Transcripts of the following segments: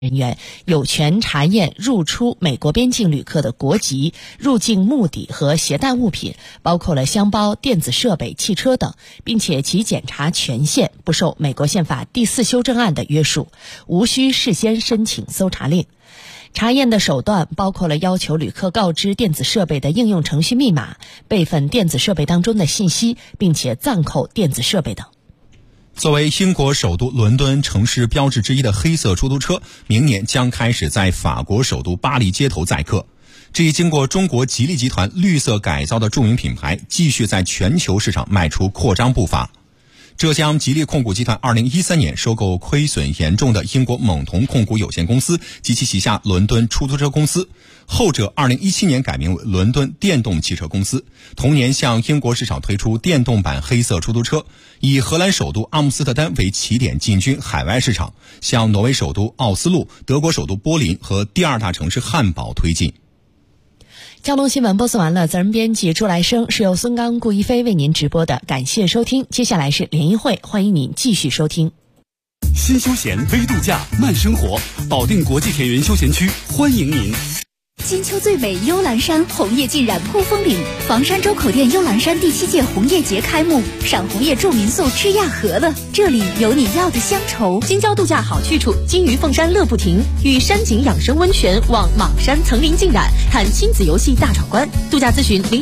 人员有权查验入出美国边境旅客的国籍、入境目的和携带物品，包括了箱包、电子设备、汽车等，并且其检查权限不受美国宪法第4修正案的约束，无需事先申请搜查令。查验的手段包括了要求旅客告知电子设备的应用程序密码、备份电子设备当中的信息，并且暂扣电子设备等。 作为英国首都伦敦城市标志之一的黑色出租车，明年将开始在法国首都巴黎街头载客。这一经过中国吉利集团绿色改造的著名品牌，继续在全球市场迈出扩张步伐。浙江吉利控股集团2013年收购亏损严重的英国猛童控股有限公司及其旗下伦敦出租车公司，后者2017年改名为伦敦电动汽车公司，同年向英国市场推出电动版黑色出租车，以荷兰首都阿姆斯特丹为起点进军海外市场，向挪威首都奥斯陆、德国首都柏林和第2大城市汉堡推进。 交通新闻播送完了，责任编辑朱来生，是由孙刚、顾一飞为您直播的，感谢收听。接下来是联谊会，欢迎您继续收听。 新休闲微度假慢生活，保定国际田园休闲区欢迎您。 金秋最美幽兰山，红叶浸染扑风岭。房山周口店幽兰山第7届红叶节开幕，赏红叶住民宿吃亚和了，这里有你要的乡愁。 京郊度假好去处，金鱼凤山乐不停，与山景养生温泉望莽山层林尽染，看亲子游戏大闯关。度假咨询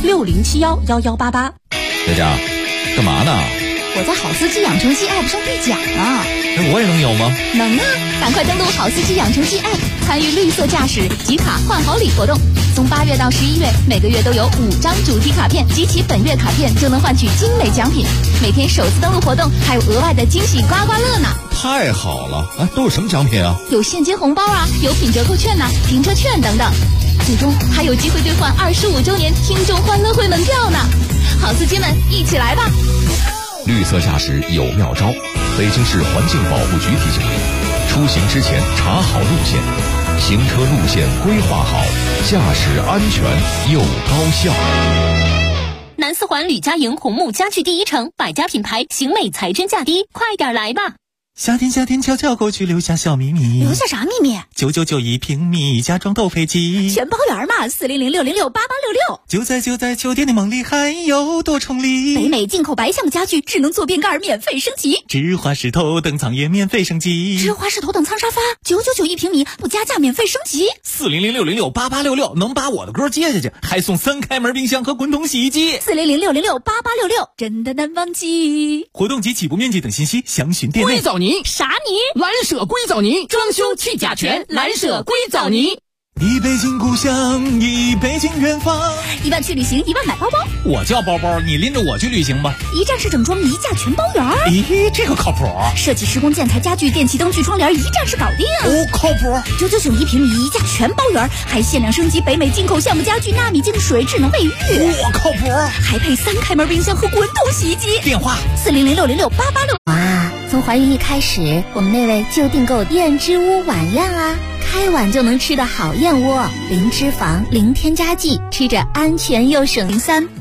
01060711188。 佳佳，干嘛呢？ 我在好司机养成系 App 上兑奖啊。 那我也能有吗？ 能啊，赶快登录好司机养成系 App， 参与绿色驾驶集卡换好礼活动。从8月到11月，每个月都有5张主题卡片，集齐本月卡片就能换取精美奖品。每天首次登录活动还有额外的惊喜刮刮乐呢。 太好了啊！都有什么奖品啊？ 有现金红包啊，有品折扣券呐、停车券等等。最终还有机会兑换25周年听众欢乐会门票呢。好司机们，一起来吧！ 绿色驾驶有妙招，北京市环境保护局提醒您：出行之前查好路线，行车路线规划好，驾驶安全又高效。 南四环吕家营红木家具第一城，百家品牌，型美才真价低，快点来吧！ 夏天悄悄过去，留下小秘密。 留下啥秘密 ？9991平米家装斗配机， 全包圆嘛，4006068866。 就在秋天的梦里，还有多重礼。 北美进口白象家具，智能坐便盖免费升级。 芝华士头等舱也免费升级。 芝华士头等舱沙发，9991平米不加价免费升级。 4006068866能把我的歌接下去，还送3开门冰箱和滚筒洗衣机。 4006068866真的难忘记。 活动及起步面积等信息详询店内。 硅藻泥啥泥？ 蓝舍硅藻泥，装修去甲醛，蓝舍硅藻泥。 一北京故乡，一北京远方。 1万去旅行，1万买包包。 我叫包包，你拎着我去旅行吧。 一站式整装，一价全包圆。 咦，这个靠谱。 设计施工建材家具电气灯具窗帘，一站式搞定。 哦，靠谱。 9991平米，一价全包圆，还限量升级北美进口橡木家具、纳米净水、智能卫浴。 哇，靠谱。 还配3开门冰箱和滚筒洗衣机。 电话 4006068866。 哇，从怀孕一开始，我们那位就订购燕之屋晚宴啦。开碗就能吃的好燕窝，零脂肪，零添加剂，吃着安全又省。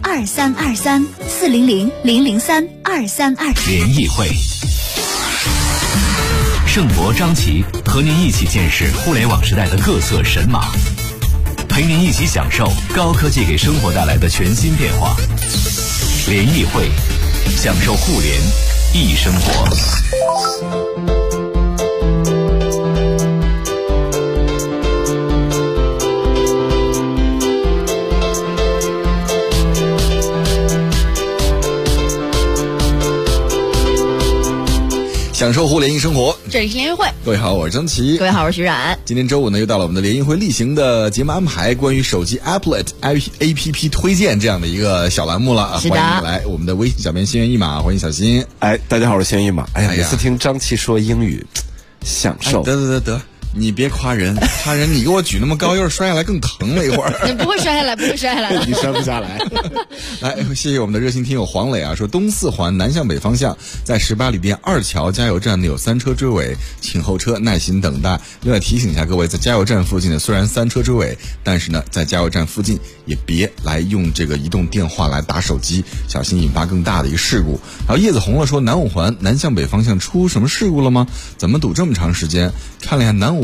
03234000032322。 联谊会，盛博、张琪和您一起见识互联网时代的各色神马，陪您一起享受高科技给生活带来的全新变化。联谊会，享受互联易生活。 享受互联易生活， 这里是联谊会。 各位好，我是张琪。 各位好，我是徐冉。 今天周五呢，又到了我们的联谊会例行的节目安排，关于手机 Applet APP 推荐这样的一个小栏目了。 是的， 欢迎来我们的微信小编心猿意马，欢迎小新。 哎，大家好，我是心猿意马。哎呀，每次听张琪说英语，享受。 得。你别夸人，夸人你给我举那么高，要是摔下来更疼了一会儿。 不会摔下来， 你摔不下来。来，谢谢我们的热心听友黄磊啊，说东四环南向北方向，在18里店2桥加油站呢有3车追尾，请后车耐心等待。另外提醒一下各位，在加油站附近呢，虽然3车追尾，但是呢，在加油站附近也别来用这个移动电话来打手机，小心引发更大的一个事故。然后叶子红了说，南五环南向北方向出什么事故了吗？怎么堵这么长时间？看了一下南五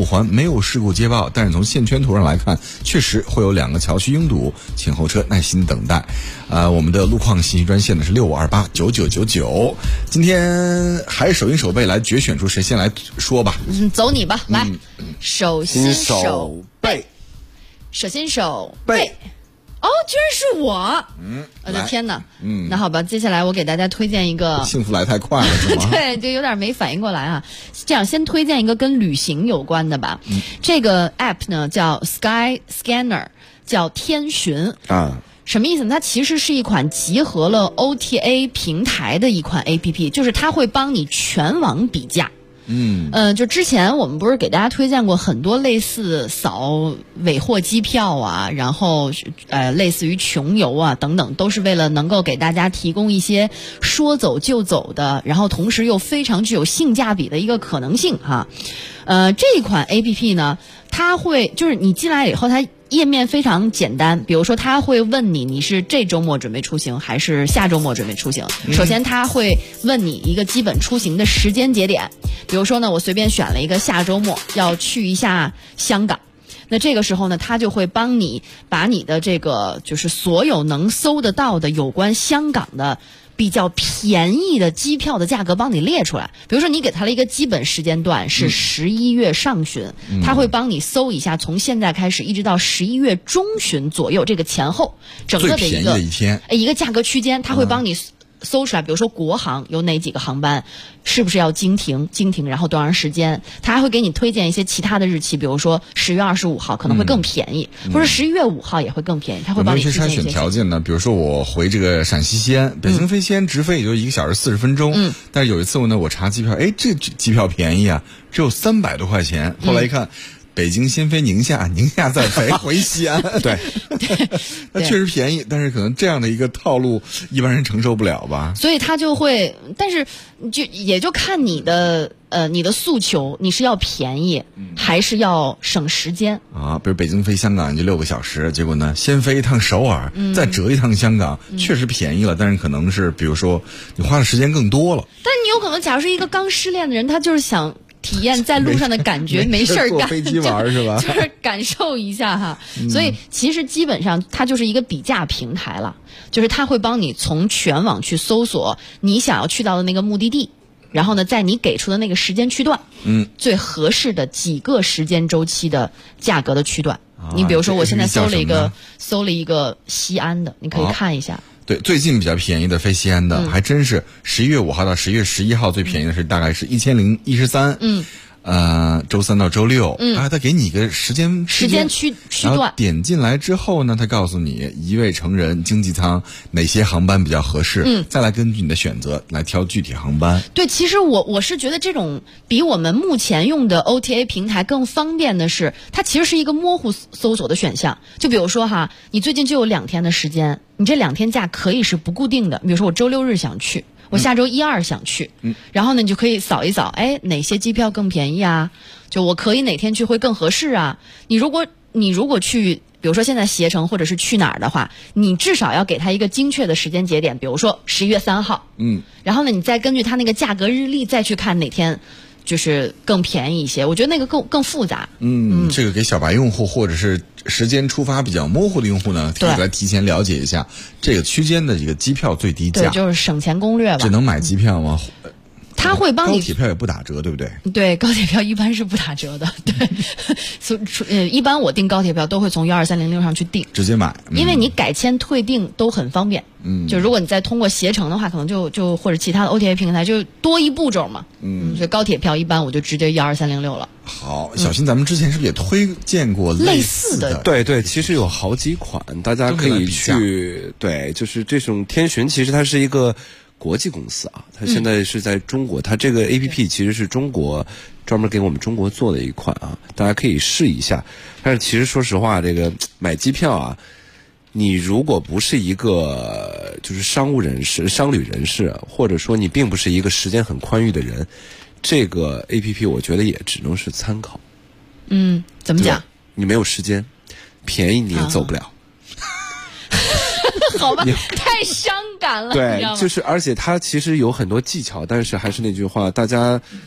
环没有事故接报，但是从线圈图上来看，确实会有2个桥区拥堵，请候车耐心等待。我们的路况信息专线呢是65289999。今天还是手心手背来决选出谁先来说吧。 走你吧，来，手心手背，手心手背。哦，居然是我！我的天哪！那好吧，接下来我给大家推荐一个。 幸福来太快了，是吗？ 对，就有点没反应过来啊。这样，先推荐一个跟旅行有关的吧。这个 app 呢叫 Sky Scanner， 叫天巡啊。什么意思呢？它其实是一款集合了 OTA 平台的一款 APP， 就是它会帮你全网比价。就之前我们不是给大家推荐过很多类似扫尾货机票啊，然后类似于穷游啊等等，都是为了能够给大家提供一些说走就走的，然后同时又非常具有性价比的一个可能性哈。这款 APP 呢，它会就是你进来以后，它页面非常简单，比如说他会问你是这周末准备出行还是下周末准备出行。首先他会问你一个基本出行的时间节点，比如说呢，我随便选了一个下周末要去一下香港，那这个时候呢，他就会帮你把你的这个就是所有能搜得到的有关香港的比较便宜的机票的价格帮你列出来。比如说你给他了一个基本时间段是11月上旬，他会帮你搜一下从现在开始一直到11月中旬左右这个前后整个的最便宜的一天一个价格区间，他会帮你搜出来。比如说国航有哪几个航班是不是要经停，然后多长时间，他还会给你推荐一些其他的日期，比如说10月25号可能会更便宜，或者11月5号也会更便宜，他会帮你推荐一些。 有没有一些筛选条件呢？比如说我回这个陕西西安，北京飞西安直飞也就1个小时40分钟，但是有一次呢，我查机票，这机票便宜啊，只有300多块钱，后来一看。北京先飞宁夏，宁夏再飞回西安，对，那确实便宜，但是可能这样的一个套路一般人承受不了吧。 所以他就会，但是也就看你的诉求，你是要便宜还是要省时间啊？比如北京飞香港就6个小时，结果呢先飞一趟首尔，再折一趟香港，确实便宜了，但是可能是比如说你花的时间更多了。 但你有可能，假如是一个刚失恋的人，他就是想体验在路上的感觉，没事儿干， 坐飞机玩是吧？ 就是感受一下哈。所以其实基本上它就是一个比价平台了，就是它会帮你从全网去搜索你想要去到的那个目的地，然后呢，在你给出的那个时间区段，最合适的几个时间周期的价格的区段。你比如说，我现在搜了一个西安的，你可以看一下。 对，最近比较便宜的飞西安的，还真是11月5号到11月11号最便宜的是大概是1013。周3到周6，他给你一个时间区段，点进来之后呢，他告诉你一位成人经济舱哪些航班比较合适，再来根据你的选择来挑具体航班。 对，其实我是觉得这种比我们目前用的 OTA 平台更方便的是，它其实是一个模糊搜索的选项。就比如说哈，你最近就有2天的时间，你这2天假可以是不固定的，比如说我周6日想去。我下周1、2想去，然后呢，你就可以扫一扫，哪些机票更便宜啊？就我可以哪天去会更合适啊？你如果去，比如说现在携程或者是去哪儿的话，你至少要给他一个精确的时间节点，比如说11月3号，然后呢，你再根据他那个价格日历再去看哪天就是更便宜一些。我觉得那个更复杂。 这个给小白用户或者是时间出发比较模糊的用户呢，可以来提前了解一下这个区间的这个机票最低价。 对，就是省钱攻略吧。 只能买机票吗？ 他会帮你， 高铁票也不打折，对不对？ 对，高铁票一般是不打折的。对，一般我订高铁票都会从12306上去订， 直接买， 因为你改签退订都很方便。就如果你再通过携程的话，可能就或者其他的 OTA 平台就多一步骤嘛。所以高铁票一般我就直接12306了。 好，小新，咱们之前是不是也推荐过类似的？ 对，其实有好几款，大家可以去。对，就是这种天巡，其实它是一个国际公司啊，它现在是在中国，它这个 APP 其实是中国专门给我们中国做的一款啊，大家可以试一下。但是其实说实话，这个买机票啊，你如果不是一个就是商旅人士，或者说你并不是一个时间很宽裕的人，这个 APP 我觉得也只能是参考。 怎么讲？ 你没有时间，便宜你也走不了。 好吧，太伤感了。 对，就是而且它其实有很多技巧，但是还是那句话，大家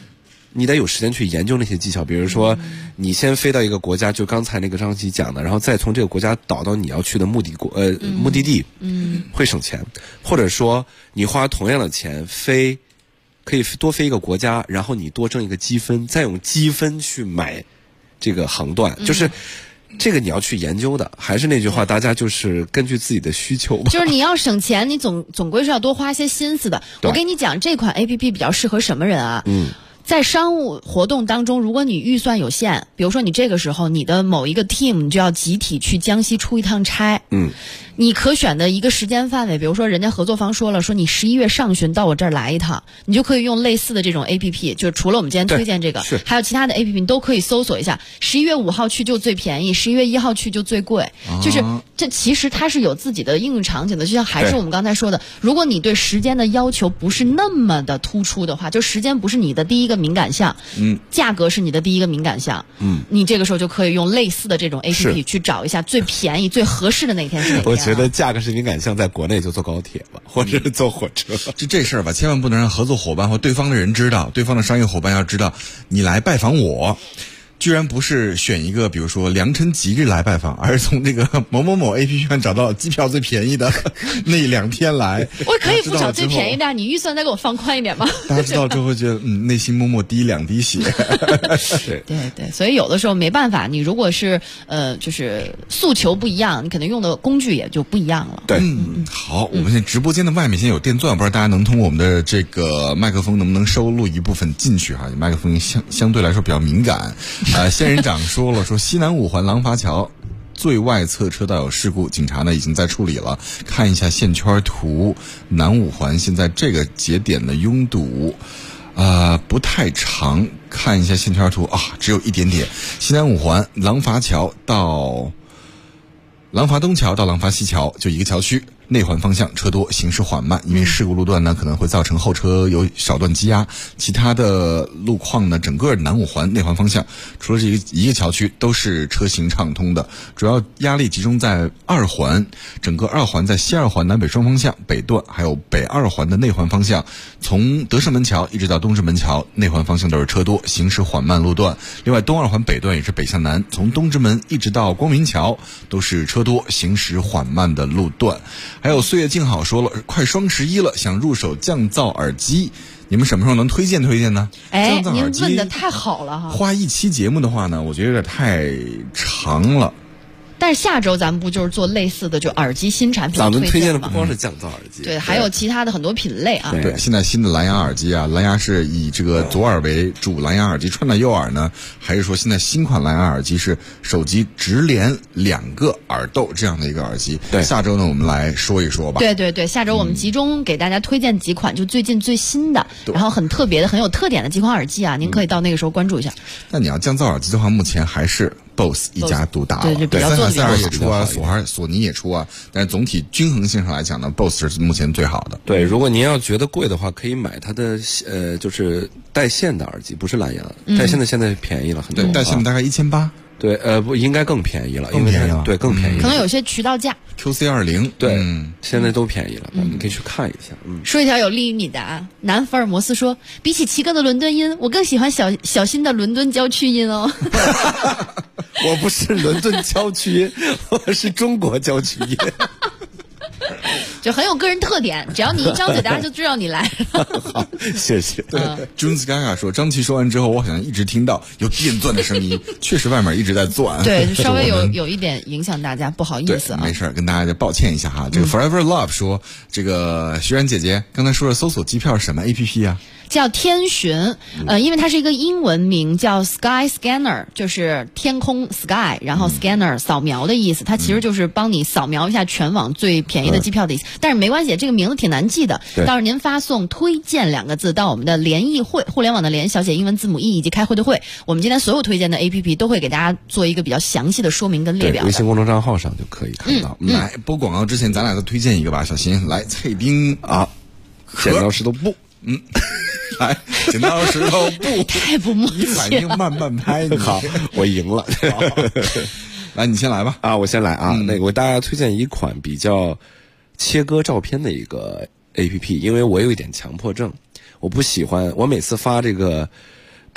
你得有时间去研究那些技巧，比如说，你先飞到一个国家，就刚才那个张琪讲的，然后再从这个国家导到你要去的目的地，会省钱。或者说，你花同样的钱可以多飞一个国家，然后你多挣一个积分，再用积分去买这个航段，就是这个你要去研究的。还是那句话，大家就是根据自己的需求吧。 就是你要省钱，你总归是要多花些心思的。我跟你讲，这款 APP 比较适合什么人啊？在商务活动当中，如果你预算有限，比如说你这个时候你的某一个 team 你就要集体去江西出一趟差，你可选的一个时间范围，比如说人家合作方说了，说你11月上旬到我这儿来一趟，你就可以用类似的这种 APP， 就除了我们今天推荐这个，还有其他的 APP 你都可以搜索一下，11月5号去就最便宜，11月1号去就最贵，就是这其实它是有自己的应用场景的。就像还是我们刚才说的，如果你对时间的要求不是那么的突出的话，就时间不是你的第一个敏感项，价格是你的第一个敏感项，你这个时候就可以用类似的这种 APP 去找一下最便宜最合适的那天是哪天。 我觉得价格是敏感项，在国内就坐高铁吧，或者是坐火车。 这事儿吧，千万不能让合作伙伴或对方的人知道，对方的商业伙伴要知道你来拜访我，居然不是选一个比如说良辰吉日来拜访，而是从这个某某某 APP 上找到机票最便宜的那2天来。 我可以不找最便宜的，你预算再给我放宽一点吗？ 大家知道之后觉得内心默默滴2滴血。 对，所以有的时候没办法，你如果是就是诉求不一样，你可能用的工具也就不一样了。 对，好，我们现在直播间的外面现在有电钻，不知道大家能通过我们的这个麦克风能不能收录一部分进去哈？麦克风相对来说比较敏感。仙人掌说了，说西南5环廊坊桥最外侧车道有事故，警察呢已经在处理了。看一下线圈图，南5环现在这个节点的拥堵不太长，看一下线圈图啊，只有一点点。西南5环廊坊桥到廊坊东桥到廊坊西桥就一个桥区，内环方向车多，行驶缓慢，因为事故路段呢可能会造成后车有少段积压。其他的路况呢，整个南5环内环方向除了这一个桥区都是车行畅通的，主要压力集中在2环，整个2环在西2环南北双方向北段，还有北2环的内环方向，从德胜门桥一直到东直门桥内环方向都是车多，行驶缓慢路段。另外东2环北段也是北向南，从东直门一直到光明桥都是车多，行驶缓慢的路段。还有岁月静好说了，快双11了，想入手降噪耳机，你们什么时候能推荐呢？ 您问的太好了哈！ 花一期节目的话呢，我觉得有点太长了。 但是下周咱们不就是做类似的就耳机新产品咱们推荐的不光是降噪耳机， 对，还有其他的很多品类啊。 对，现在新的蓝牙耳机啊，蓝牙是以这个左耳为主，蓝牙耳机穿到右耳呢，还是说现在新款蓝牙耳机是手机直连2个耳豆这样的一个耳机？ 对， 下周呢我们来说一说吧。 对，下周我们集中给大家推荐几款就最近最新的，然后很特别的、很有特点的几款耳机啊，您可以到那个时候关注一下。 那你要降噪耳机的话，目前还是BOSS 一家独大了， 对，比较做塞尔也出啊，索尼也出啊，但是总体均衡性上来讲呢 ，BOSS 是目前最好的。 对，如果您要觉得贵的话，可以买它的就是带线的耳机，不是蓝牙，带线的现在便宜了很多， 对，带线的大概1800。 对，不应该更便宜了， 更便宜了， 对，更便宜了， 可能有些渠道价。 QC20， 对，现在都便宜了，你可以去看一下。 说一条有利于你的啊，南福尔摩斯说，比起齐哥的伦敦音，我更喜欢小新的伦敦郊区音哦。 我不是伦敦郊区音，我是中国郊区音。 就很有个人特点，只要你一张嘴，大家就知道你来了。 好，谢谢。 对，Jones Gaga 说，张琪说完之后，我好像一直听到有电钻的声音，确实外面一直在钻。 对，稍微有一点影响大家，不好意思啊。 没事，跟大家抱歉一下哈。这个 Forever Love 说，这个徐然姐姐刚才说的搜索机票是什么 APP 啊？ 叫天巡，因为它是一个英文名，叫 Sky Scanner， 就是天空 Sky， 然后 Scanner 扫描的意思，它其实就是帮你扫描一下全网最便宜的机票的意思。但是没关系，这个名字挺难记的，到时候您发送推荐2个字到我们的联谊会，互联网的联，小写英文字母 E 以及开会的会，我们今天所有推荐的 APP 都会给大家做一个比较详细的说明跟列表的。 微信公众账号上就可以看到。 来播广告之前，咱俩再推荐一个吧，小新来，蔡丁啊， 剪刀石头布。 来，剪刀石头布， 太不默契了， 反应慢拍你。 好，我赢了。 来，你先来吧。 我先来啊。那个，我给大家推荐一款比较切割照片的一个 APP，因为我有一点强迫症，我不喜欢，我每次发这个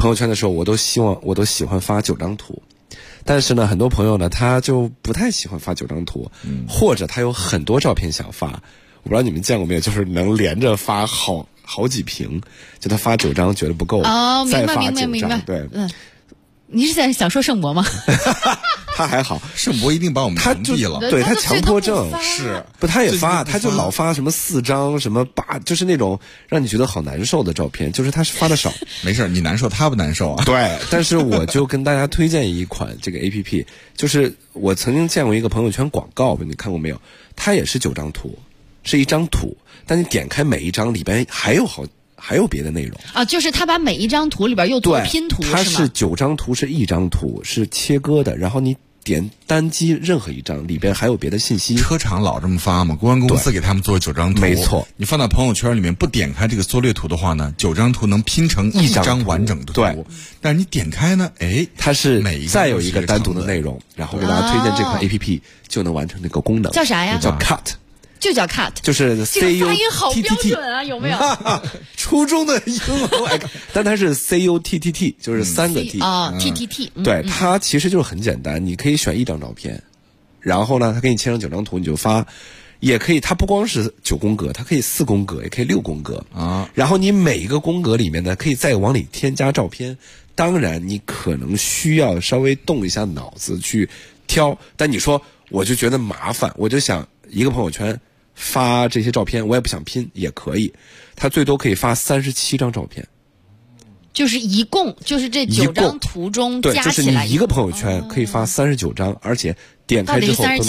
朋友圈的时候，我都喜欢发9张图。但是呢，很多朋友呢，他就不太喜欢发9张图，或者他有很多照片想发。我不知道你们见过没有，就是能连着发好几屏，就他发9张觉得不够，再发9张。对， 你是在想说圣博吗？ 他还好，圣博一定把我们屏蔽了。 对，他强迫症是不？他也发，他就老发什么4张什么8，就是那种让你觉得好难受的照片，就是他是发的少。 没事，你难受，他不难受啊。 对，但是我就跟大家推荐一款这个 APP， 就是我曾经见过一个朋友圈广告，你看过没有？它也是9张图，是一张图，但你点开每一张里边还有别的内容啊，就是他把每一张图里边又做拼图， 它是9张图是一张图，是切割的，然后你点单击任何一张，里边还有别的信息。 车厂老这么发嘛，公安公司给他们做9张图， 没错。 你放到朋友圈里面不点开这个缩略图的话呢，9张图能拼成一张完整的图。 对， 但是你点开呢， 它是再有一个单独的内容，然后给大家推荐这款 APP 就能完成这个功能。 叫啥呀？ 叫 Cut。 就叫 cut， 就是 CUTTT， 这个发音好标准啊，有没有？ 初中的英文，但它是 CUTTT， 就是3个 T 啊 ，TTT。 对，它其实就是很简单，你可以选1张照片，然后呢，它给你切成9张图，你就发，也可以，它不光是9宫格，它可以4宫格，也可以6宫格啊。然后你每一个宫格里面呢，可以再往里添加照片。当然，你可能需要稍微动一下脑子去挑，但你说我就觉得麻烦，我就想一个朋友圈发这些照片，我也不想拼，也可以。他最多可以发37张照片， 就是一共就是这9张图中加起来， 对，就是你一个朋友圈可以发39张，而且点开之后都能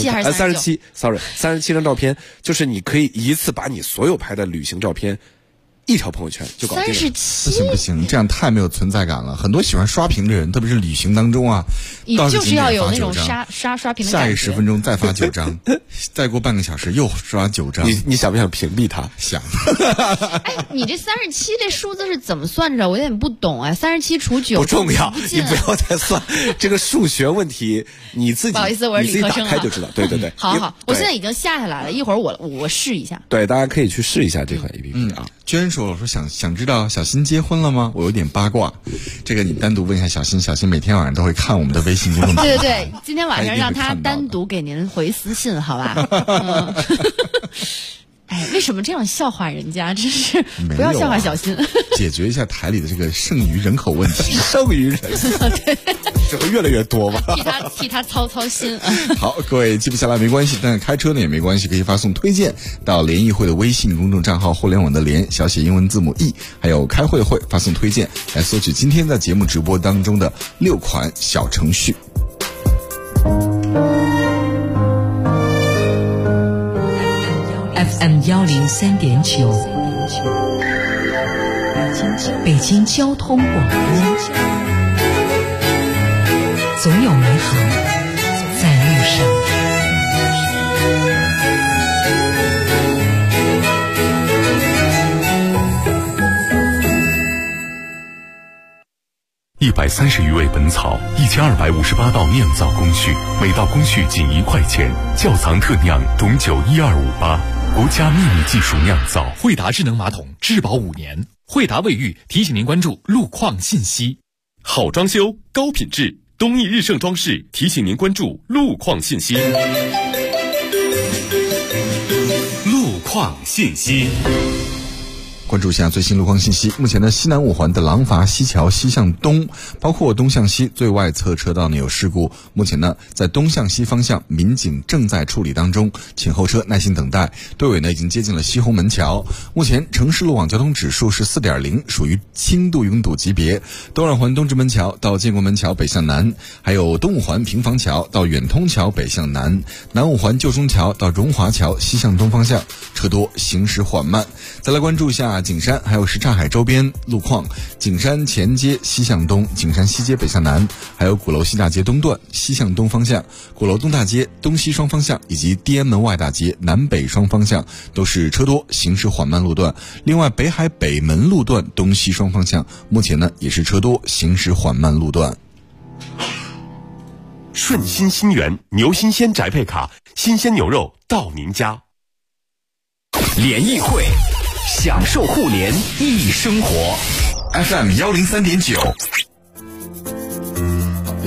37张照片，就是你可以一次把你所有拍的旅行照片一条朋友圈就搞定了。 37 不行，这样太没有存在感了。很多喜欢刷屏的人，特别是旅行当中啊， 你就是要有那种刷屏的感觉。 下一10分钟再发9张，再过半个小时又刷9张。 你想不想屏蔽他？ 想。 哎，你这37这数字是怎么算着？我有点不懂哎。37除9 不重要，你不要再算这个数学问题，你自己不好意思，我是理科生你自己打开就知道。对对对， 好，我现在已经下下来了，一会儿我试一下。 对，大家可以去试一下这款 APP 啊。 娟说想知道小新结婚了吗？我有点八卦，这个你单独问一下小新。小新每天晚上都会看我们的微信公众号。 对，今天晚上让他单独给您回私信，好吧？哎，为什么这样笑话人家？真是不要笑话小新。 解决一下台里的这个剩余人口问题。 剩余人，这会越来越多吧？ 替他操心。 好，各位记不下来没关系，但是开车呢也没关系，可以发送推荐到联谊会的微信公众账号，互联网的联小写英文字母 E， 还有开会的会，发送推荐来索取今天在节目直播当中的6款小程序。 FM 103.9，北京交通广播，总有美好在路上。 130余味本草，1258道酿造工序，每道工序仅1块钱。窖藏特酿董酒12588，国家秘密技术酿造。 惠达智能马桶质保5年。惠达卫浴提醒您关注路况信息。 好装修，高品质，东益日盛装饰提醒您关注路况信息。路况信息。 关注一下最新路况信息。目前呢，西南5环的廊坊西桥西向东，包括东向西最外侧车道呢有事故。目前呢，在东向西方向，民警正在处理当中，请后车耐心等待。队尾呢已经接近了西红门桥。目前城市路网交通指数是4.0，属于轻度拥堵级别。东二环东直门桥到建国门桥北向南，还有东5环平房桥到远通桥北向南，南5环旧中桥到荣华桥西向东方向，车多，行驶缓慢。再来关注一下景山还有什刹海周边路况，景山前街西向东，景山西街北向南，还有鼓楼西大街东段西向东方向，鼓楼东大街东西双方向以及地安门外大街南北双方向都是车多，行驶缓慢路段。另外北海北门路段东西双方向目前呢也是车多，行驶缓慢路段。 顺心新源牛新鲜宅配卡，新鲜牛肉到您家。 联谊会，享受互联易生活。 FM 103.9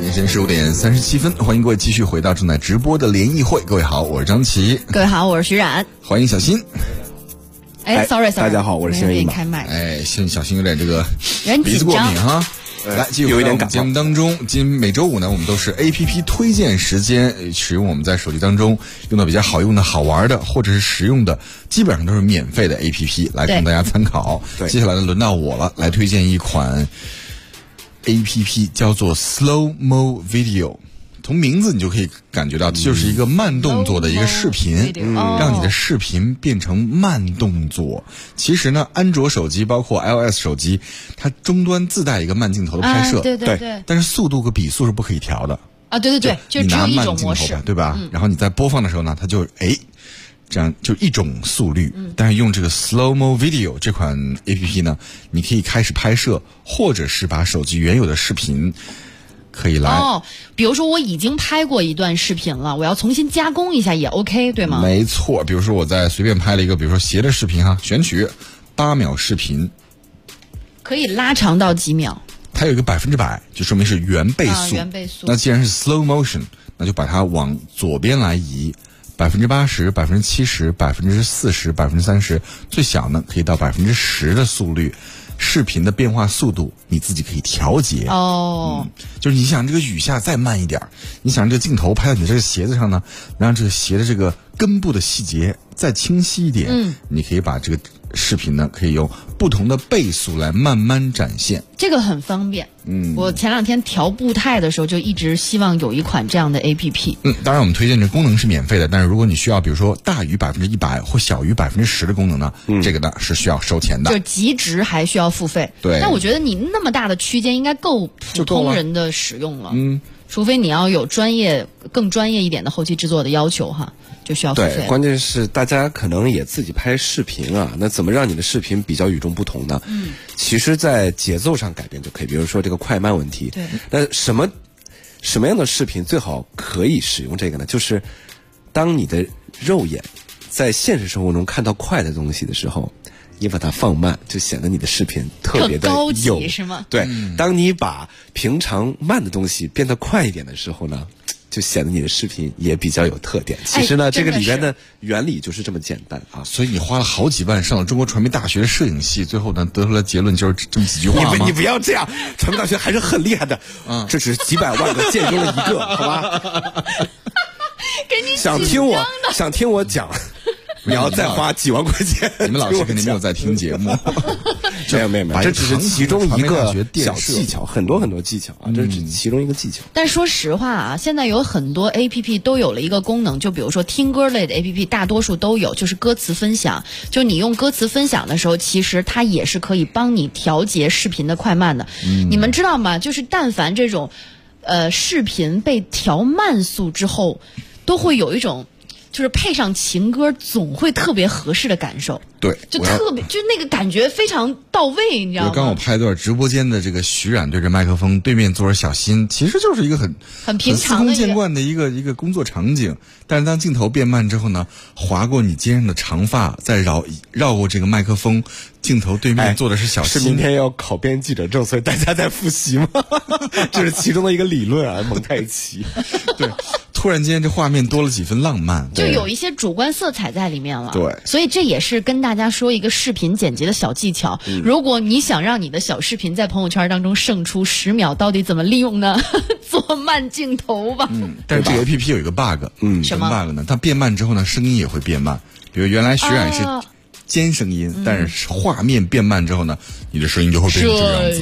北京时间15点37分，欢迎各位继续回到正在直播的联谊会。各位好，我是张琪。 各位好，我是徐冉。 欢迎小新。 sorry， 大家好，我是新一马。 开麦。 小新有点这个鼻子过敏哈。来，继续回到我们节目当中。每周五呢，我们都是 APP 推荐时间，使用我们在手机当中用的比较好用的、好玩的，或者是实用的，基本上都是免费的 APP 来供大家参考。接下来呢，轮到我了，来推荐一款 APP， 叫做 Slow Mo Video。从名字你就可以感觉到，就是一个慢动作的一个视频，让你的视频变成慢动作。其实呢，安卓手机包括 iOS 手机，它终端自带一个慢镜头的拍摄， 对， 但是速度和笔速是不可以调的啊，对，就只有一种模式， 对吧？然后你在播放的时候呢，它就这样就一种速率，但是用这个 Slow Mo Video 这款 APP 呢，你可以开始拍摄，或者是把手机原有的视频可以来比如说我已经拍过一段视频了，我要重新加工一下也 OK， 对吗？ 没错，比如说我在随便拍了一个，比如说斜的视频哈，选取8秒视频， 可以拉长到几秒。 它有一个100%，就说明是原倍速。 原倍速。 那既然是 slow motion， 那就把它往左边来移，80%、70%、40%、30%，最小呢可以到10%的速率。视频的变化速度你自己可以调节就是你想这个雨下再慢一点，你想这个镜头拍到你这个鞋子上呢，让这个鞋的这个根部的细节再清晰一点，你可以把这个视频呢可以用不同的倍速来慢慢展现，这个很方便。我前2天调步态的时候就一直希望有一款这样的 APP。 当然我们推荐这功能是免费的，但是如果你需要比如说大于100%或小于10%的功能呢，这个呢是需要收钱的， 就极值还需要付费。 对， 但我觉得你那么大的区间应该够普通人的使用了。除非你要有更专业一点的后期制作的要求哈，就需要付费。 对，关键是大家可能也自己拍视频啊，那怎么让你的视频比较与众不同呢？其实在节奏上改变就可以，比如说这个快慢问题。 对， 那什么样的视频最好可以使用这个呢？就是当你的肉眼在现实生活中看到快的东西的时候，你把它放慢，就显得你的视频特别的高级，是吗？ 对，当你把平常慢的东西变得快一点的时候呢，就显得你的视频也比较有特点。其实呢，这个里边的原理就是这么简单啊。 所以你花了好几万上了中国传媒大学的摄影系，最后呢得出了结论就是这么几句话吗？ 你不要这样，传媒大学还是很厉害的。这只是几百万个建中了一个，好吧？ 给你想听我讲。你要再花几万块钱， 你们老师肯定没有在听节目。 没有，这只是其中一个小技巧，很多技巧啊，这是其中一个技巧。 但说实话啊，现在有很多 APP 都有了一个功能，就比如说听歌类的 APP， 大多数都有，就是歌词分享。就你用歌词分享的时候，其实它也是可以帮你调节视频的快慢的。你们知道吗？就是但凡这种视频被调慢速之后，都会有一种就是配上情歌总会特别合适的感受。 对， 就特别就那个感觉非常到位，你知道吗？ 刚我拍一段直播间的这个徐冉对着麦克风，对面坐着小新，其实就是一个很平常的司空见惯的一个工作场景。但是当镜头变慢之后呢，划过你肩上的长发，再绕过这个麦克风，镜头对面坐的是小新。 是明天要考编记者证，所以大家在复习吗？这是其中的一个理论啊，蒙太奇。 对，突然间这画面多了几分浪漫， 就有一些主观色彩在里面了。 对， 所以这也是跟大家说一个视频剪辑的小技巧。如果你想让你的小视频在朋友圈当中胜出10秒，到底怎么利用呢？做慢镜头吧。 但是这个 APP 有一个 bug， 什么 bug 呢？它变慢之后呢，声音也会变慢。比如原来徐冉是尖声音，但是画面变慢之后呢，你的声音就会变成这个样子。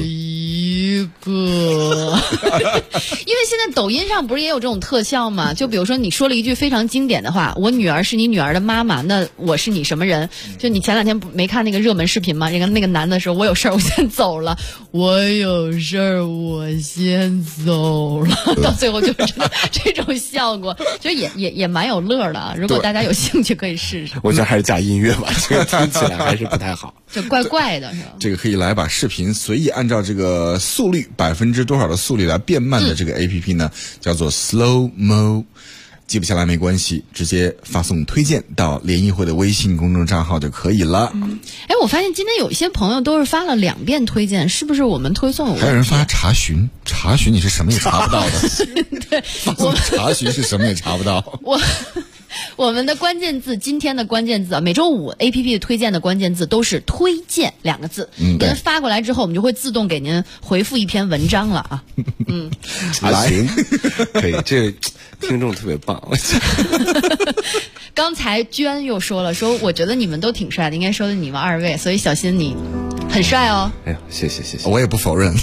因为现在抖音上不是也有这种特效吗？就比如说你说了一句非常经典的话，我女儿是你女儿的妈妈，那我是你什么人？就你前2天没看那个热门视频吗？那个男的说我有事儿我先走了，我有事儿我先走了，到最后就是这种效果，就也蛮有乐的啊。如果大家有兴趣可以试试。 我觉得还是加音乐吧，这个听起来还是不太好， 就怪怪的是吧？ 这个可以来把视频随意按照这个速率多少的速率来变慢的这个 APP 呢，叫做 Slow Mo 记不下来没关系，直接发送推荐到联谊会的微信公众账号就可以了。 我发现今天有一些朋友都是发了2遍推荐，是不是我们推送有问题？ 还有人发查询你是什么也查不到的。 对， 发送查询是什么也查不到。 我们的关键字，今天的关键字啊，每周5 APP 推荐的关键字都是推荐2个字。您发过来之后，我们就会自动给您回复一篇文章了啊。 查询可以，这听众特别棒。 刚才娟又说了，说我觉得你们都挺帅的，应该说的你们2位，所以小新你很帅哦。 哎呀，谢谢， 我也不否认。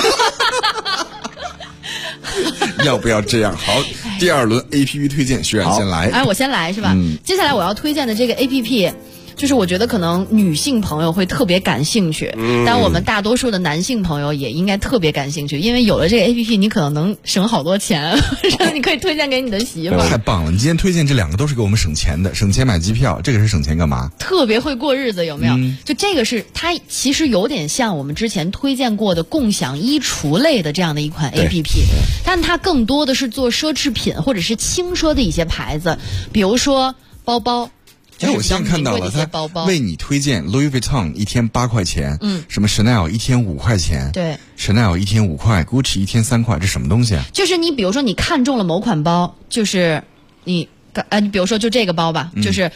要不要这样？好，第2轮 APP 推荐，徐冉先来。 我先来是吧？接下来我要推荐的这个 APP，就是我觉得可能女性朋友会特别感兴趣，但我们大多数的男性朋友也应该特别感兴趣，因为有了这个 APP， 你可能能省好多钱，然后你可以推荐给你的媳妇。 太棒了！你今天推荐这2个都是给我们省钱的，省钱买机票，这个是省钱干嘛？ 特别会过日子，有没有？就这个是它其实有点像我们之前推荐过的共享衣橱类的这样的一款 APP， 但它更多的是做奢侈品或者是轻奢的一些牌子，比如说包包。 我现在看到了，他为你推荐 Louis Vuitton 1天8块钱，什么 Chanel 1天5块钱， 对 ，Chanel 1天5块 ，Gucci 1天3块，这什么东西啊？ 就是你比如说你看中了某款包，就是你比如说就这个包吧，就是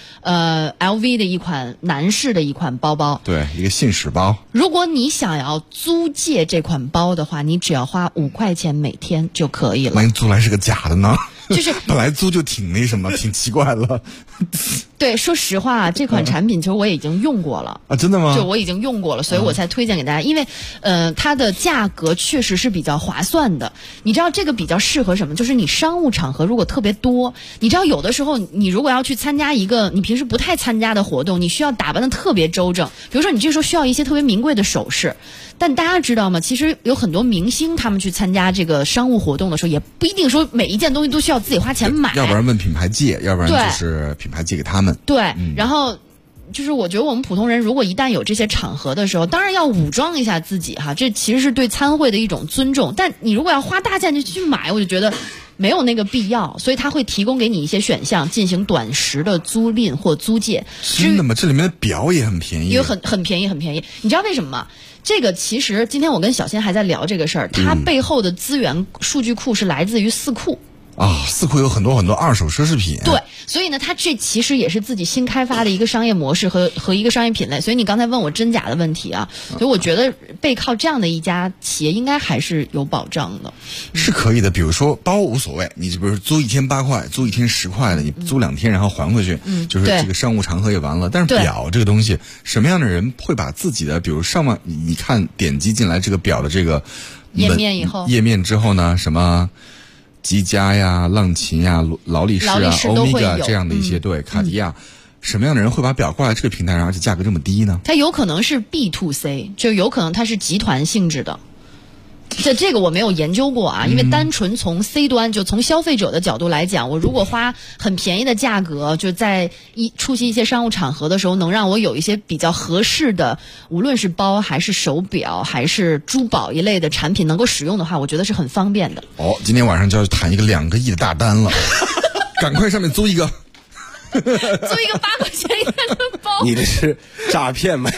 LV 的一款男士的一款包包， 对，一个信使包。 如果你想要租借这款包的话，你只要花5块钱每天就可以了。 万一租来是个假的呢？ 就是本来租就挺那什么，挺奇怪了。 对，说实话，这款产品其实我也已经用过了啊，真的吗？ 就我已经用过了，所以我才推荐给大家。因为它的价格确实是比较划算的。你知道这个比较适合什么？就是你商务场合如果特别多，你知道有的时候你如果要去参加一个你平时不太参加的活动，你需要打扮的特别周正。比如说你这时候需要一些特别名贵的首饰，但大家知道吗？其实有很多明星他们去参加这个商务活动的时候，也不一定说每一件东西都需要自己花钱买， 要不然问品牌借，要不然就是品牌借给他们。 对，然后就是我觉得我们普通人如果一旦有这些场合的时候，当然要武装一下自己哈，这其实是对参会的一种尊重。但你如果要花大价钱去买，我就觉得没有那个必要，所以他会提供给你一些选项，进行短时的租赁或租借。 真的吗？这里面的表也很便宜， 也很便宜，很便宜。你知道为什么吗？这个其实今天我跟小新还在聊这个事儿，它背后的资源数据库是来自于四库。 四库有很多很多二手奢侈品。 对，所以呢，它这其实也是自己新开发的一个商业模式和一个商业品类。所以你刚才问我真假的问题啊，所以我觉得背靠这样的一家企业应该还是有保障的。 是可以的，比如说包无所谓，你就比如租1天8块，租1天10块的，你租2天然后还回去，就是这个商务场合也完了。但是表这个东西，什么样的人会把自己的，比如上网你看点击进来这个表的这个页面以后， 页面之后呢，什么积家呀、浪琴呀、劳力士啊、欧米伽这样的一些对卡地亚，什么样的人会把表挂在这个平台上，而且价格这么低呢？ 它有可能是 B2C， 就有可能它是集团性质的。这个我没有研究过啊，因为单纯从 C 端，就从消费者的角度来讲，我如果花很便宜的价格，就在出席一些商务场合的时候，能让我有一些比较合适的，无论是包还是手表还是珠宝一类的产品能够使用的话，我觉得是很方便的。 今天晚上就要谈一个2个亿的大单了，赶快上面租一个。 租一个8块钱一天的包， 你这是诈骗吗？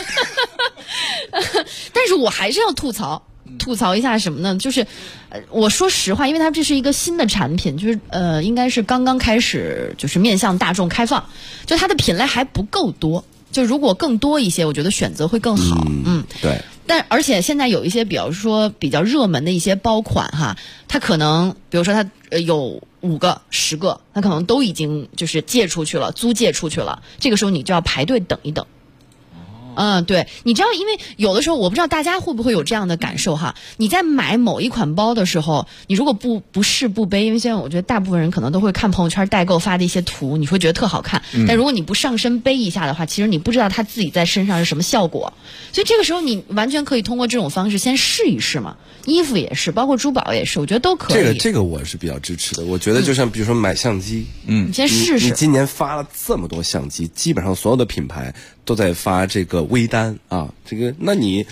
但是我还是要吐槽一下什么呢？就是我说实话，因为它这是一个新的产品，就是应该是刚刚开始，就是面向大众开放，就它的品类还不够多。就如果更多一些，我觉得选择会更好。 对。 但而且现在有一些，比如说比较热门的一些包款哈，它可能比如说它有5个、10个，它可能都已经就是借出去了，租借出去了。这个时候你就要排队等一等。对，你知道，因为有的时候我不知道大家会不会有这样的感受哈。你在买某一款包的时候，你如果不试不背，因为现在我觉得大部分人可能都会看朋友圈代购发的一些图，你会觉得特好看。但如果你不上身背一下的话，其实你不知道它自己在身上是什么效果。所以这个时候你完全可以通过这种方式先试一试嘛。衣服也是，包括珠宝也是，我觉得都可以。 这个我是比较支持的。我觉得就像比如说买相机， 你先试试。 你今年发了这么多相机，基本上所有的品牌都在发这个微单啊，这个那你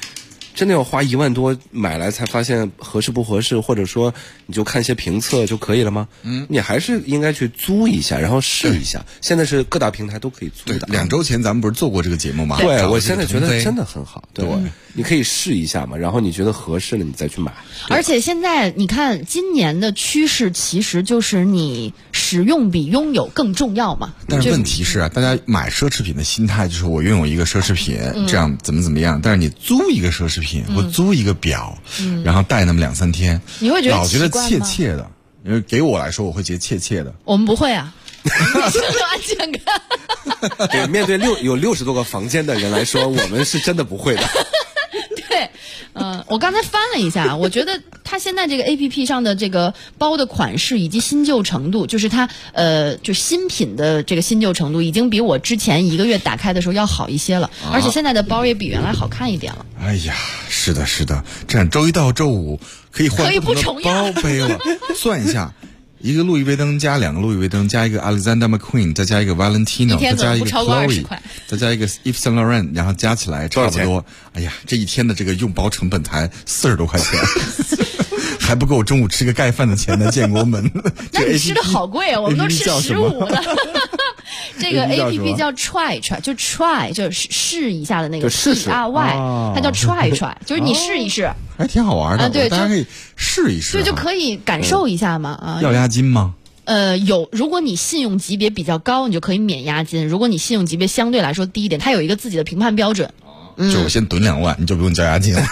真的要花1万多买来才发现合适不合适，或者说你就看一些评测就可以了吗？你还是应该去租一下，然后试一下。现在是各大平台都可以租的。 2周前咱们不是做过这个节目吗？ 对，我现在觉得真的很好。对，你可以试一下嘛，然后你觉得合适了，你再去买。 而且现在你看，今年的趋势其实就是你使用比拥有更重要嘛。 但是问题是啊，大家买奢侈品的心态就是我拥有一个奢侈品，这样怎么样？但是你租一个奢侈品，或租一个表，然后戴那么2-3天， 你会觉得老觉得怯怯的。因为给我来说，我会觉得怯怯的。 我们不会啊。安全感。 对，面对有60多个房间的人来说，我们是真的不会的。 对，我刚才翻了一下，我觉得它现在这个 APP 上的这个包的款式以及新旧程度，就是它就新品的这个新旧程度，已经比我之前1个月打开的时候要好一些了，而且现在的包也比原来好看一点了。 哎呀，是的，是的，这样周一到周五可以换不同的包背了。算一下。1个路易威登加2个路易威登加1个 Alexander McQueen 再加1个 Valentino 再加1个 Chloe 再加1个 Yves Saint Laurent， 然后加起来差不多，哎呀，这一天的这个用包成本才40多块钱，还不够我中午吃个盖饭的钱呢。建国门， 那你吃的好贵啊，我们都吃15的。这个 APP 叫 try， 就 try 就是试一下的那个 TRY， 它叫 try， 就是你试一试， 还挺好玩的。 对， 大家可以试一试， 对，就可以感受一下嘛。啊， 要押金吗？ 有，如果你信用级别比较高，你就可以免押金；如果你信用级别相对来说低一点，它有一个自己的评判标准。 就我先囤2万，你就不用交押金了。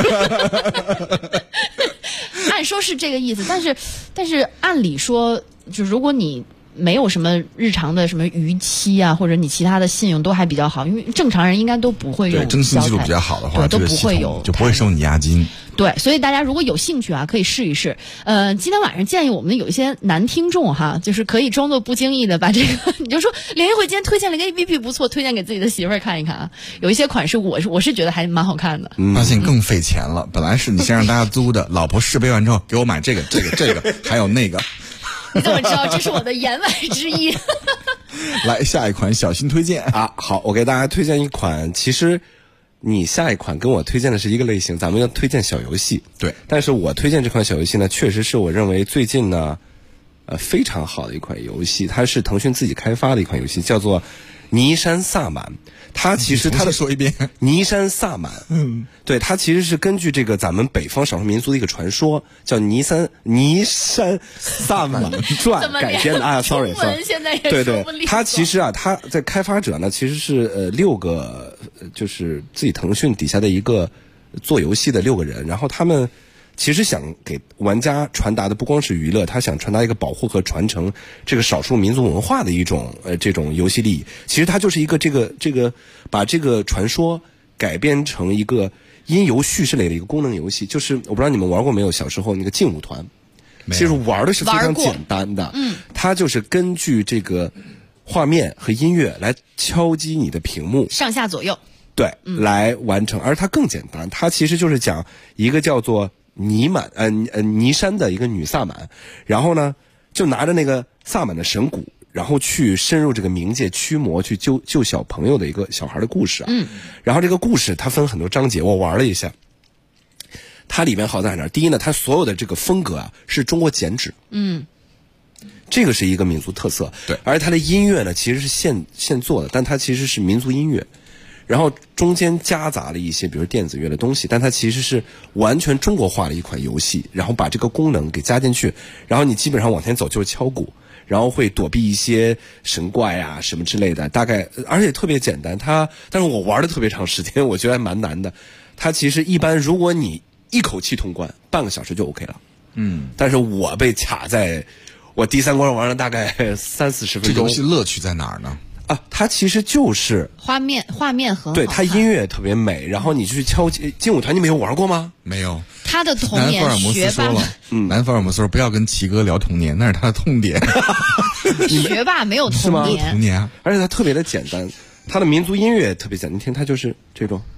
按说是这个意思，但是按理说，就如果你没有什么日常的什么逾期啊，或者你其他的信用都还比较好，因为正常人应该都不会用。 对，征信记录比较好的话， 都不会有， 就不会收你押金。 对，所以大家如果有兴趣啊，可以试一试。今天晚上建议我们有一些男听众哈，就是可以装作不经意的把这个，你就说联谊会今天推荐了一个 APP 不错，推荐给自己的媳妇儿看一看啊。有一些款式我是觉得还蛮好看的。 发现更费钱了，本来是你先让大家租的，老婆试背完之后给我买这个，还有那个。 你怎么知道这是我的言外之意？ 来，下一款小新推荐啊！好，我给大家推荐一款，其实你下一款跟我推荐的是一个类型，咱们要推荐小游戏。 对， 但是我推荐这款小游戏呢，确实是我认为最近呢，非常好的一款游戏，它是腾讯自己开发的一款游戏，叫做《尼山萨满》。它其实它的说一遍， 尼山萨满，对，它其实是根据这个咱们北方少数民族的一个传说，叫尼山萨满传改编的啊。sorry， 对对，它其实啊，它在开发者呢，其实是6个，就是自己腾讯底下的一个做游戏的6个人，然后他们其实想给玩家传达的不光是娱乐，他想传达一个保护和传承这个少数民族文化的一种这种游戏利益。其实它就是一个这个把这个传说改编成一个音游叙事类的一个功能游戏。就是我不知道你们玩过没有，小时候那个劲舞团，其实玩的是非常简单的，它就是根据这个画面和音乐来敲击你的屏幕， 上下左右， 对，来完成。而它更简单，它其实就是讲一个叫做尼山的一个女萨满，然后呢就拿着那个萨满的神骨，然后去深入这个冥界驱魔，去救小朋友的一个小孩的故事啊。然后这个故事它分很多章节，我玩了一下，它里面好在哪儿？第一呢，它所有的这个风格啊是中国剪纸，这个是一个民族特色。 对， 而它的音乐呢其实是现做的，但它其实是民族音乐。然后中间夹杂了一些比如电子乐的东西，但它其实是完全中国化的一款游戏，然后把这个功能给加进去，然后你基本上往前走就是敲鼓，然后会躲避一些神怪啊什么之类的，大概而且特别简单。但是我玩的特别长时间，我觉得还蛮难的。它其实一般如果你一口气通关，半个小时就 OK 了。但是我被卡在我第3关玩了大概30-40分钟。 这游戏乐趣在哪儿呢？ 啊，它其实就是画面很好， 对，它音乐特别美，然后你去敲劲舞团，你没有玩过吗？ 没有。 他的童年学霸， 南福尔摩斯说不要跟齐哥聊童年，那是他的痛点。 学霸没有童年， 童年， 而且它特别的简单，它的民族音乐特别简单，你听它就是这种，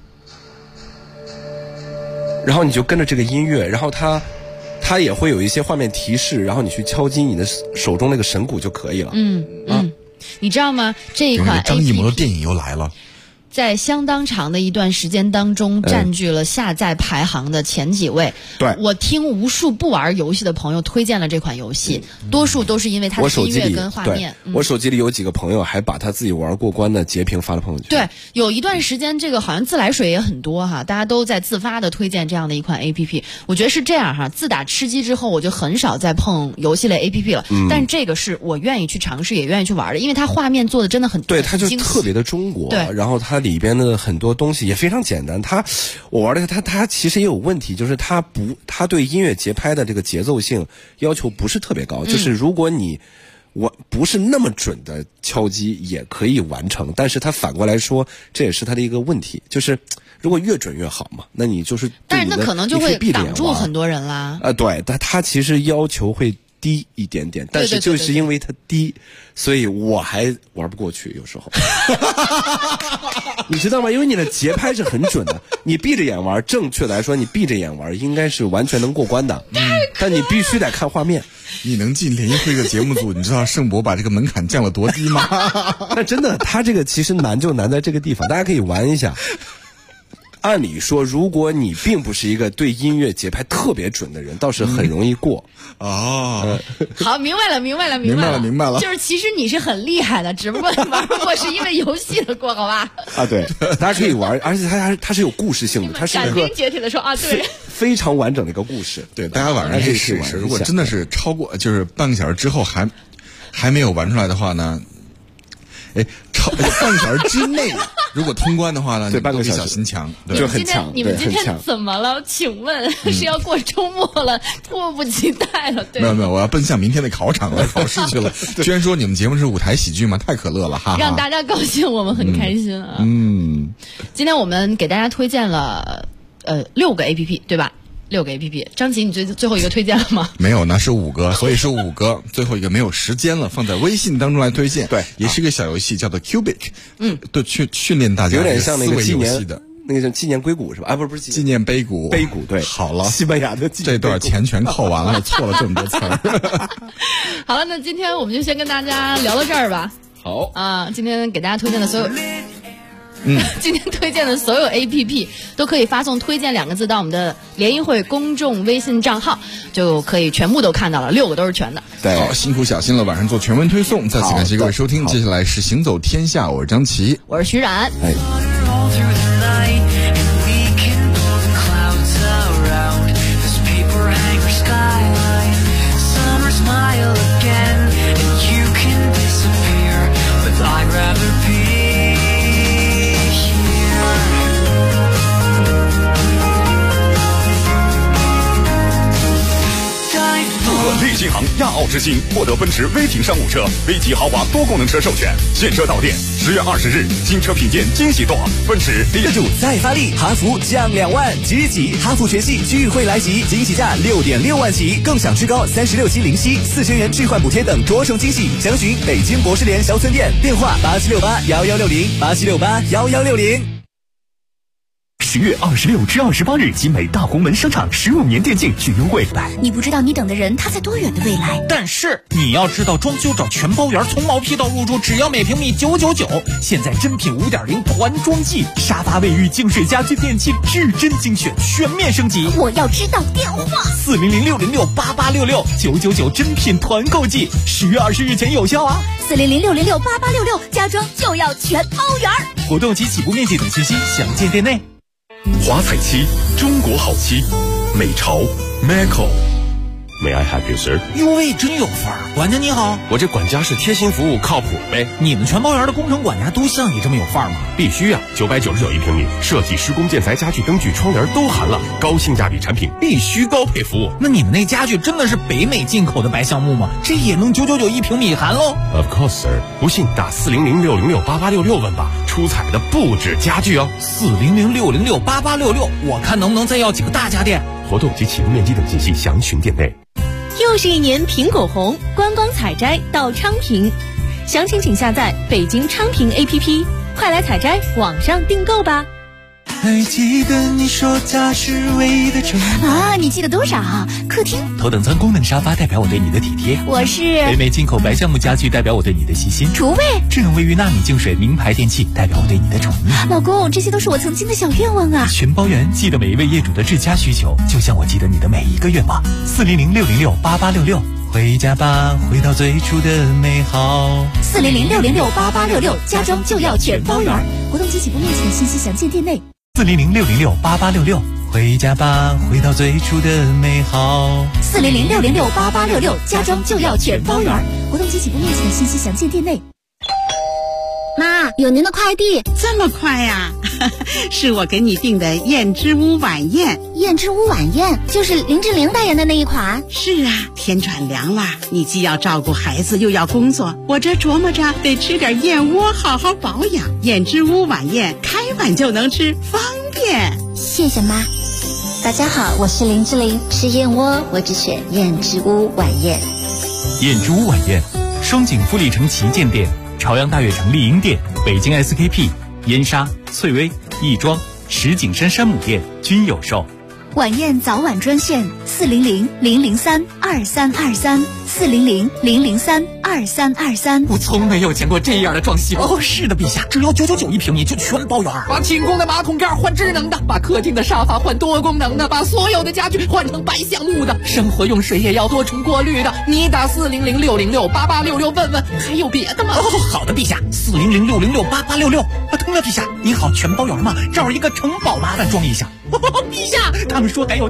然后你就跟着这个音乐，然后它也会有一些画面提示，然后你去敲击你的手中那个神鼓就可以了。 你知道吗？这一款张艺谋的电影又来了。 在相当长的一段时间当中占据了下载排行的前几位。 对， 我听无数不玩游戏的朋友推荐了这款游戏，多数都是因为它的音乐跟画面。 我手机里有几个朋友还把他自己玩过关的截屏发了朋友圈。 对，有一段时间这个好像自来水也很多哈，大家都在自发的推荐这样的一款 APP。我觉得是这样哈，自打吃鸡之后，我就很少再碰游戏类 APP 了。但这个是我愿意去尝试，也愿意去玩的，因为它画面做的真的很对，它就特别的中国。 对， 然后它里边的很多东西也非常简单。我玩的它其实也有问题，就是它对音乐节拍的这个节奏性要求不是特别高，就是如果我不是那么准的敲击也可以完成，但是它反过来说，这也是它的一个问题，就是如果越准越好嘛，那你就是但是那可能就会挡住很多人啦。 对，但它其实要求会低一点点，但是就是因为它低，所以我还玩不过去，有时候。你知道吗？因为你的节拍是很准的，你闭着眼玩，正确来说，你闭着眼玩应该是完全能过关的。但你必须得看画面。 你能进联谊会的节目组，你知道盛博把这个门槛降了多低吗？ 那真的，他这个其实难就难在这个地方，大家可以玩一下。按理说，如果你并不是一个对音乐节拍特别准的人，倒是很容易过。 好，明白了。就是其实你是很厉害的，只不过玩不过是因为游戏的过，好吧？ 对，大家可以玩，而且它是有故事性的，它是一个斩钉截铁的说对， 非常完整的一个故事。 对，大家晚上可以试一试。如果真的是超过就是半个小时之后还没有玩出来的话呢？半个小时之内，如果通关的话呢， 对，半个小时小心强， 就很强。 你们今天怎么了？请问是要过周末了，迫不及待了？对， 没有，我要奔向明天的考场了，考试去了。居然说你们节目是舞台喜剧吗？太可乐了，哈哈！ 让大家高兴，我们很开心啊。今天我们给大家推荐了6个 APP， 对吧？6个 APP， 张琪，你最后一个推荐了吗？ 没有呢，是5个，所以是5个，最后一个没有时间了，放在微信当中来推荐。 对， 也是一个小游戏，叫做 Cubic。对，训练大家有点像那个纪念的， 那个叫纪念硅谷是吧？不是纪念碑谷。 碑谷，对， 好了， 西班牙的纪念这段钱全扣完了，错了这么多词儿。 好了，那今天我们就先跟大家聊到这儿吧。 好啊，今天给大家推荐的所有。今天推荐的所有 APP 都可以发送推荐2个字到我们的联谊会公众微信账号，就可以全部都看到了，6个都是全的。 对，好，辛苦小新了，晚上做全文推送。再次感谢各位收听，接下来是行走天下，我是张琪， 我是徐冉。 利新行亚奥之星，获得奔驰威霆商务车、V 级豪华多功能车授权，现车到店。10月20日，新车品鉴惊喜多，奔驰车主再发力，哈弗降2万，即日起哈弗全系聚会来袭，惊喜价6.6万起，更享最高36期零息，4000元置换补贴等多重惊喜。详询北京博士联销村店，电话87681160，87681160。 10月26至28日，集美大红门商场15年电竞巨优惠。 你不知道你等的人他在多远的未来， 但是你要知道，装修找全包圆，从毛坯到入住，只要每平米999。现在真品5.0团装季，沙发、卫浴、净水、家居电器至臻精选，全面升级。 我要知道电话 400-606-8866，999真品团购季，10月20日前有效啊 ！400-606-8866，家装就要全包圆。 活动及起步面积等信息详见店内。 华彩漆，中国好漆，美潮 Macco。May I help you, sir？ 哟喂，真有范儿！管家你好， 我这管家是贴心服务，靠谱呗。 你们全包圆的工程管家都像你这么有范儿吗？ 必须啊！999一平米，设计、施工、建材、家具、灯具、窗帘都含了，高性价比产品，必须高配服务。 那你们那家具真的是北美进口的白橡木吗？这也能999一平米含喽 ？Of course, sir。不信打400-606-8866问吧，出彩的不止家具哦。 400-606-8866，我看能不能再要几个大家电。 活动及起步面积等信息详询店内。 又是一年苹果红，观光采摘到昌平，详情请下载北京昌平 APP， 快来采摘，网上订购吧。 还记得你说家是唯一的城啊，你记得多少？客厅头等舱功能沙发代表我对你的体贴， 我是北美进口白橡木家具代表我对你的细心， 厨卫智能卫浴纳米净水名牌电器代表我对你的宠溺。 老公，这些都是我曾经的小愿望啊！ 全包圆，记得每一位业主的至佳需求，就像我记得你的每一个愿望。400-606-8866，回家吧，回到最初的美好。 400-606-8866，家装就要全包圆。活动及起步面积的信息详见店内。 400-606-8866，回家吧，回到最初的美好。 400-606-8866，家装就要全包圆。活动及起步面积的信息详见店内。 妈，有您的快递。 这么快呀？是我给你订的燕之屋晚宴。 燕之屋晚宴就是林志玲代言的那一款。 是啊，天转凉了，你既要照顾孩子又要工作，我这琢磨着得吃点燕窝好好保养。燕之屋晚宴开碗就能吃，方便。 谢谢妈。大家好，我是林志玲，吃燕窝我只选燕之屋晚宴。 燕之屋晚宴，双井富力城旗舰店、朝阳大悦城丽婴店、北京 SKP、燕莎、翠微、亦庄、石景山山姆店均有售。 晚宴早晚专线400-003-2323，400-003-2323。 我从没有见过这样的装修。哦，是的，陛下，只要999一平米就全包圆。 把寝宫的马桶盖换智能的，把客厅的沙发换多功能的，把所有的家具换成白橡木的，生活用水也要多重过滤的。你打400-606-8866问问，还有别的吗？ 哦，好的，陛下，400-606-8866。对了，陛下，你好，全包圆吗？这儿一个城堡，麻烦装一下。陛下，他们说还有